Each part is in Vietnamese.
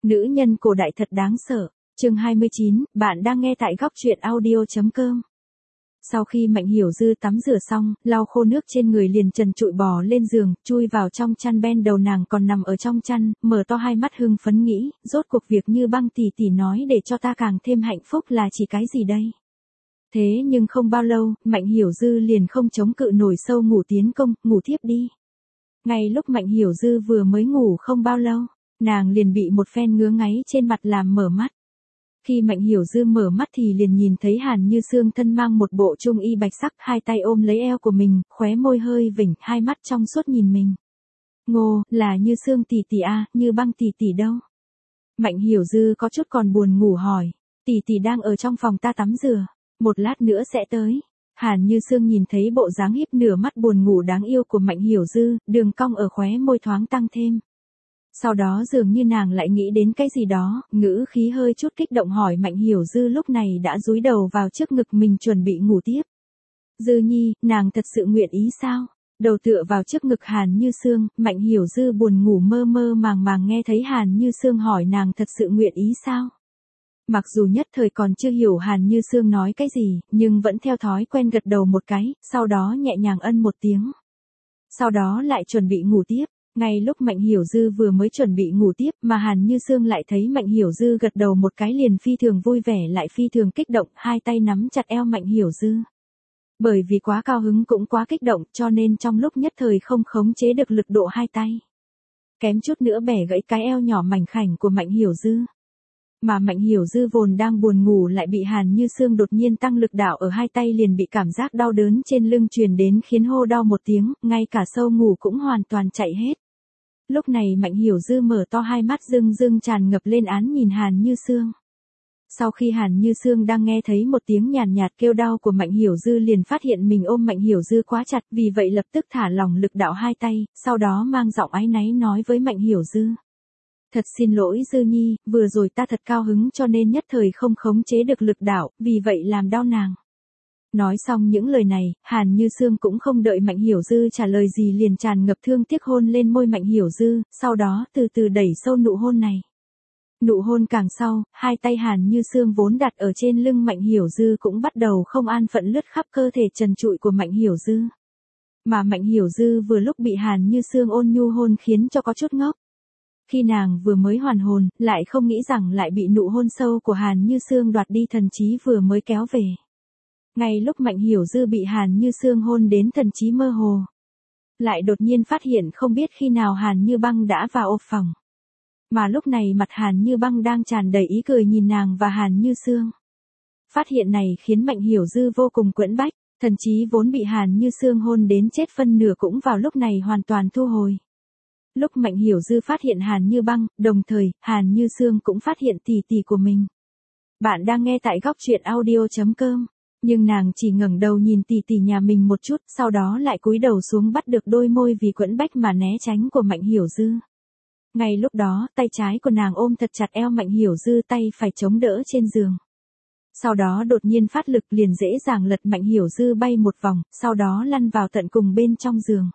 Nữ nhân cổ đại thật đáng sợ. Chương 29, bạn đang nghe tại góc truyện audio.com. Sau khi Mạnh Hiểu Dư tắm rửa xong, lau khô nước trên người liền trần trụi bò lên giường, chui vào trong chăn ben, đầu nàng còn nằm ở trong chăn, mở to hai mắt hưng phấn nghĩ, rốt cuộc việc Như Băng tỷ tỷ nói để cho ta càng thêm hạnh phúc là chỉ cái gì đây? Thế nhưng không bao lâu, Mạnh Hiểu Dư liền không chống cự nổi, sâu ngủ tiến công, ngủ thiếp đi. Ngay lúc Mạnh Hiểu Dư vừa mới ngủ không bao lâu, nàng liền bị một phen ngứa ngáy trên mặt làm mở mắt. Khi Mạnh Hiểu Dư mở mắt thì liền nhìn thấy Hàn Như Sương thân mang một bộ trung y bạch sắc, hai tay ôm lấy eo của mình, khóe môi hơi vểnh, hai mắt trong suốt nhìn mình. Ngô, là Như Sương tỷ tỷ à, Như Băng tỷ tỷ đâu? Mạnh Hiểu Dư có chút còn buồn ngủ hỏi, tỷ tỷ đang ở trong phòng ta tắm rửa, một lát nữa sẽ tới. Hàn Như Sương nhìn thấy bộ dáng híp nửa mắt buồn ngủ đáng yêu của Mạnh Hiểu Dư, đường cong ở khóe môi thoáng tăng thêm. Sau đó dường như nàng lại nghĩ đến cái gì đó, ngữ khí hơi chút kích động hỏi Mạnh Hiểu Dư lúc này đã dúi đầu vào trước ngực mình chuẩn bị ngủ tiếp. Dư nhi, nàng thật sự nguyện ý sao? Đầu tựa vào trước ngực Hàn Như Sương, Mạnh Hiểu Dư buồn ngủ mơ mơ màng màng nghe thấy Hàn Như Sương hỏi nàng thật sự nguyện ý sao? Mặc dù nhất thời còn chưa hiểu Hàn Như Sương nói cái gì, nhưng vẫn theo thói quen gật đầu một cái, sau đó nhẹ nhàng ân một tiếng. Sau đó lại chuẩn bị ngủ tiếp. Ngay lúc Mạnh Hiểu Dư vừa mới chuẩn bị ngủ tiếp mà Hàn Như Sương lại thấy Mạnh Hiểu Dư gật đầu một cái liền phi thường vui vẻ lại phi thường kích động, hai tay nắm chặt eo Mạnh Hiểu Dư. Bởi vì quá cao hứng cũng quá kích động cho nên trong lúc nhất thời không khống chế được lực độ hai tay. Kém chút nữa bẻ gãy cái eo nhỏ mảnh khảnh của Mạnh Hiểu Dư. Mà Mạnh Hiểu Dư vốn đang buồn ngủ lại bị Hàn Như Sương đột nhiên tăng lực đạo ở hai tay liền bị cảm giác đau đớn trên lưng truyền đến khiến hô đau một tiếng, ngay cả sâu ngủ cũng hoàn toàn chạy hết. Lúc này Mạnh Hiểu Dư mở to hai mắt rưng rưng tràn ngập lên án nhìn Hàn Như Sương. Sau khi Hàn Như Sương đang nghe thấy một tiếng nhàn nhạt kêu đau của Mạnh Hiểu Dư liền phát hiện mình ôm Mạnh Hiểu Dư quá chặt, vì vậy lập tức thả lỏng lực đạo hai tay, sau đó mang giọng áy náy nói với Mạnh Hiểu Dư. Thật xin lỗi Dư nhi, vừa rồi ta thật cao hứng cho nên nhất thời không khống chế được lực đạo, vì vậy làm đau nàng. Nói xong những lời này, Hàn Như Sương cũng không đợi Mạnh Hiểu Dư trả lời gì liền tràn ngập thương tiếc hôn lên môi Mạnh Hiểu Dư, sau đó từ từ đẩy sâu nụ hôn này. Nụ hôn càng sau, hai tay Hàn Như Sương vốn đặt ở trên lưng Mạnh Hiểu Dư cũng bắt đầu không an phận lướt khắp cơ thể trần trụi của Mạnh Hiểu Dư. Mà Mạnh Hiểu Dư vừa lúc bị Hàn Như Sương ôn nhu hôn khiến cho có chút ngốc. Khi nàng vừa mới hoàn hồn, lại không nghĩ rằng lại bị nụ hôn sâu của Hàn Như Sương đoạt đi thần trí vừa mới kéo về. Ngay lúc Mạnh Hiểu Dư bị Hàn Như Sương hôn đến thần trí mơ hồ, lại đột nhiên phát hiện không biết khi nào Hàn Như Băng đã vào ô phòng. Mà lúc này mặt Hàn Như Băng đang tràn đầy ý cười nhìn nàng và Hàn Như Sương. Phát hiện này khiến Mạnh Hiểu Dư vô cùng quẫn bách, thần trí vốn bị Hàn Như Sương hôn đến chết phân nửa cũng vào lúc này hoàn toàn thu hồi. Lúc Mạnh Hiểu Dư phát hiện Hàn Như Băng, đồng thời, Hàn Như Sương cũng phát hiện tỷ tỷ của mình. Bạn đang nghe tại góc truyện audio.com. Nhưng nàng chỉ ngẩng đầu nhìn tỷ tỷ nhà mình một chút, sau đó lại cúi đầu xuống bắt được đôi môi vì quẫn bách mà né tránh của Mạnh Hiểu Dư. Ngay lúc đó, tay trái của nàng ôm thật chặt eo Mạnh Hiểu Dư, tay phải chống đỡ trên giường. Sau đó đột nhiên phát lực liền dễ dàng lật Mạnh Hiểu Dư bay một vòng, sau đó lăn vào tận cùng bên trong giường.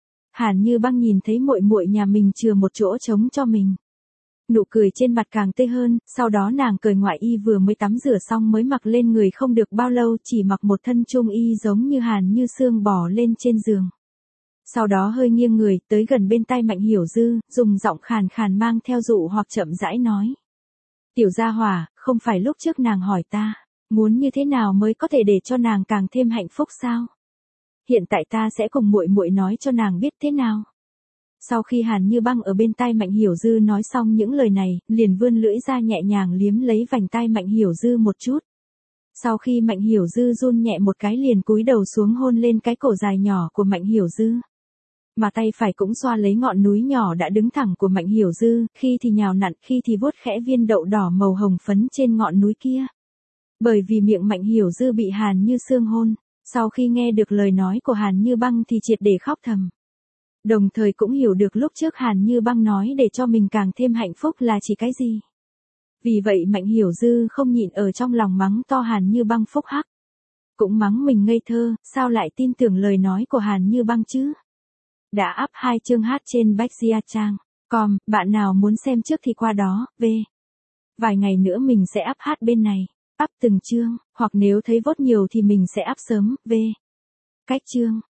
Hàn Như Băng nhìn thấy muội muội nhà mình chừa một chỗ trống cho mình. Nụ cười trên mặt càng tươi hơn, sau đó nàng cởi ngoại y vừa mới tắm rửa xong mới mặc lên người không được bao lâu, chỉ mặc một thân trung y giống như Hàn Như Sương bò lên trên giường. Sau đó hơi nghiêng người, tới gần bên tai Mạnh Hiểu Dư, dùng giọng khàn khàn mang theo dụ hoặc chậm rãi nói. Tiểu gia hỏa, không phải lúc trước nàng hỏi ta, muốn như thế nào mới có thể để cho nàng càng thêm hạnh phúc sao? Hiện tại ta sẽ cùng muội muội nói cho nàng biết thế nào. Sau khi Hàn Như Băng ở bên tai Mạnh Hiểu Dư nói xong những lời này, liền vươn lưỡi ra nhẹ nhàng liếm lấy vành tai Mạnh Hiểu Dư một chút. Sau khi Mạnh Hiểu Dư run nhẹ một cái liền cúi đầu xuống hôn lên cái cổ dài nhỏ của Mạnh Hiểu Dư. Mà tay phải cũng xoa lấy ngọn núi nhỏ đã đứng thẳng của Mạnh Hiểu Dư, khi thì nhào nặn, khi thì vuốt khẽ viên đậu đỏ màu hồng phấn trên ngọn núi kia. Bởi vì miệng Mạnh Hiểu Dư bị Hàn Như Sương hôn, sau khi nghe được lời nói của Hàn Như Băng thì triệt để khóc thầm. Đồng thời cũng hiểu được lúc trước Hàn Như Băng nói để cho mình càng thêm hạnh phúc là chỉ cái gì. Vì vậy Mạnh Hiểu Dư không nhịn ở trong lòng mắng to Hàn Như Băng phúc hắc. Cũng mắng mình ngây thơ, sao lại tin tưởng lời nói của Hàn Như Băng chứ? Đã up 2 chương hát trên Bách Gia Trang. Com, bạn nào muốn xem trước thì qua đó, v. Vài ngày nữa mình sẽ up hát bên này. Up từng chương, hoặc nếu thấy vote nhiều thì mình sẽ up sớm, v. Cách chương.